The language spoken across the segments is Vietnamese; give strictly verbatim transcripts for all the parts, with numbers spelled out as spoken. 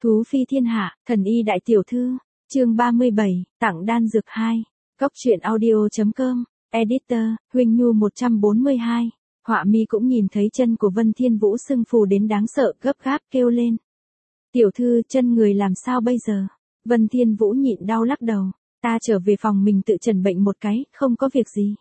Thú phi thiên hạ, thần y đại tiểu thư, chương ba mươi bảy, tặng đan dược hai. Cốc truyện audio.com, editor, Huỳnh Nhu một trăm bốn mươi hai. Họa mi cũng nhìn thấy chân của Vân Thiên Vũ sưng phù đến đáng sợ, gấp gáp kêu lên. Tiểu thư, chân người làm sao bây giờ? Vân Thiên Vũ nhịn đau lắc đầu. Ta trở về phòng mình tự trần bệnh một cái, không có việc gì.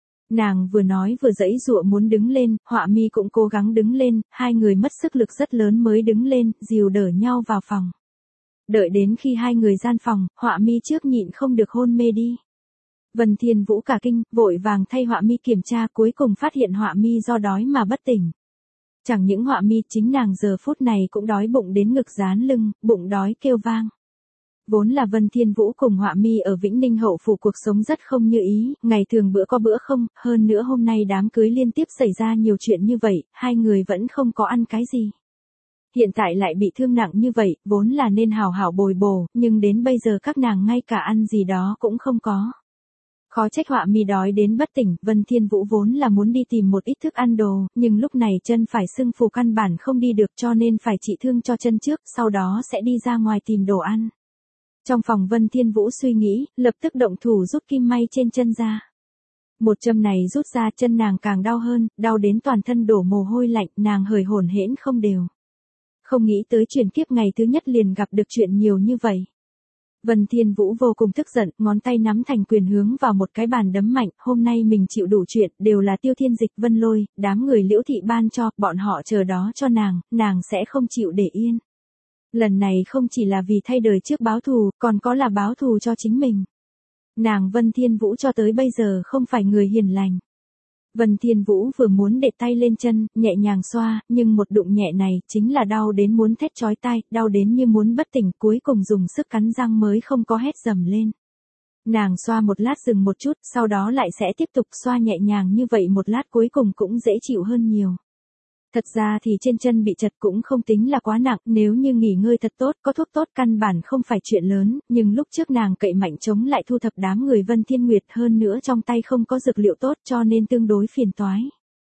Nàng vừa nói vừa giãy giụa muốn đứng lên, Họa mi cũng cố gắng đứng lên, hai người mất sức lực rất lớn mới đứng lên, dìu đỡ nhau vào phòng. Đợi đến khi hai người gian phòng, Họa mi trước nhịn không được hôn mê đi. Vân Thiên Vũ cả kinh, vội vàng thay Họa mi kiểm tra, cuối cùng phát hiện Họa mi do đói mà bất tỉnh. Chẳng những Họa mi, chính nàng giờ phút này cũng đói bụng đến ngực dán lưng, bụng đói kêu vang. Vốn là Vân Thiên Vũ cùng Họa mi ở Vĩnh Ninh hậu phủ cuộc sống rất không như ý, ngày thường bữa có bữa không, hơn nữa hôm nay đám cưới liên tiếp xảy ra nhiều chuyện như vậy, hai người vẫn không có ăn cái gì. Hiện tại lại bị thương nặng như vậy, vốn là nên hào hảo bồi bổ, nhưng đến bây giờ các nàng ngay cả ăn gì đó cũng không có. Khó trách Họa mi đói đến bất tỉnh, Vân Thiên Vũ vốn là muốn đi tìm một ít thức ăn đồ, nhưng lúc này chân phải sưng phù căn bản không đi được cho nên phải trị thương cho chân trước, sau đó sẽ đi ra ngoài tìm đồ ăn. Trong phòng Vân Thiên Vũ suy nghĩ, lập tức động thủ rút kim may trên chân ra. Một châm này rút ra chân nàng càng đau hơn, đau đến toàn thân đổ mồ hôi lạnh, nàng hời hổn hển không đều. Không nghĩ tới chuyển kiếp ngày thứ nhất liền gặp được chuyện nhiều như vậy. Vân Thiên Vũ vô cùng tức giận, ngón tay nắm thành quyền hướng vào một cái bàn đấm mạnh, hôm nay mình chịu đủ chuyện, đều là Tiêu Thiên Dịch Vân Lôi, đám người Liễu thị ban cho, bọn họ chờ đó cho nàng, nàng sẽ không chịu để yên. Lần này không chỉ là vì thay đời trước báo thù, còn có là báo thù cho chính mình. Nàng Vân Thiên Vũ cho tới bây giờ không phải người hiền lành. Vân Thiên Vũ vừa muốn để tay lên chân, nhẹ nhàng xoa, nhưng một đụng nhẹ này chính là đau đến muốn thét chói tai, đau đến như muốn bất tỉnh, cuối cùng dùng sức cắn răng mới không có hét dầm lên. Nàng xoa một lát dừng một chút, sau đó lại sẽ tiếp tục xoa nhẹ nhàng như vậy một lát cuối cùng cũng dễ chịu hơn nhiều. Thật ra thì trên chân bị chật cũng không tính là quá nặng, nếu như nghỉ ngơi thật tốt, có thuốc tốt căn bản không phải chuyện lớn, nhưng lúc trước nàng cậy mạnh chống lại thu thập đám người Vân Thiên Nguyệt, hơn nữa trong tay không có dược liệu tốt cho nên tương đối phiền toái.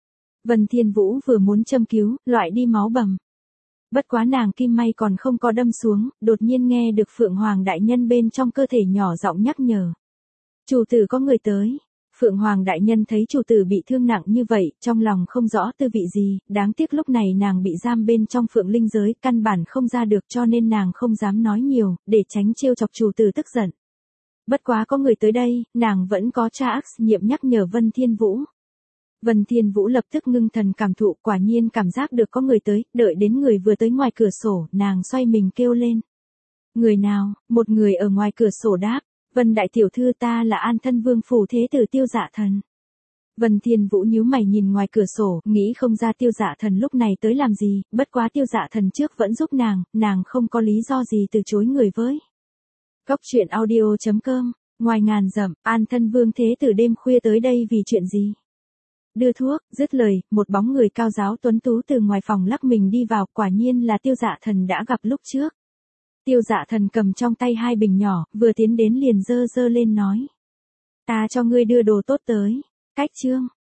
Vân Thiên Vũ vừa muốn châm cứu, loại đi máu bầm. Bất quá nàng kim may còn không có đâm xuống, đột nhiên nghe được Phượng Hoàng đại nhân bên trong cơ thể nhỏ giọng nhắc nhở. Chủ tử có người tới. Phượng Hoàng đại nhân thấy chủ tử bị thương nặng như vậy, trong lòng không rõ tư vị gì, đáng tiếc lúc này nàng bị giam bên trong Phượng Linh giới, căn bản không ra được cho nên nàng không dám nói nhiều, để tránh trêu chọc chủ tử tức giận. Bất quá có người tới đây, nàng vẫn có tra ác nhiệm nhắc nhở Vân Thiên Vũ. Vân Thiên Vũ lập tức ngưng thần cảm thụ, quả nhiên cảm giác được có người tới, đợi đến người vừa tới ngoài cửa sổ, nàng xoay mình kêu lên. Người nào? Một người ở ngoài cửa sổ đáp. Vân đại tiểu thư, ta là An Thân Vương phủ thế tử Tiêu Dạ Thần. Vân Thiên Vũ nhíu mày nhìn ngoài cửa sổ, nghĩ không ra Tiêu Dạ Thần lúc này tới làm gì, bất quá Tiêu Dạ Thần trước vẫn giúp nàng, nàng không có lý do gì từ chối người với. Cốc truyện audio.com, ngoài ngàn dặm, An Thân Vương thế tử đêm khuya tới đây vì chuyện gì? Đưa thuốc, dứt lời, một bóng người cao giáo tuấn tú từ ngoài phòng lắc mình đi vào, quả nhiên là Tiêu Dạ Thần đã gặp lúc trước. Tiêu Dạ Thần cầm trong tay hai bình nhỏ, vừa tiến đến liền dơ dơ lên nói. Ta cho ngươi đưa đồ tốt tới. Cách chương.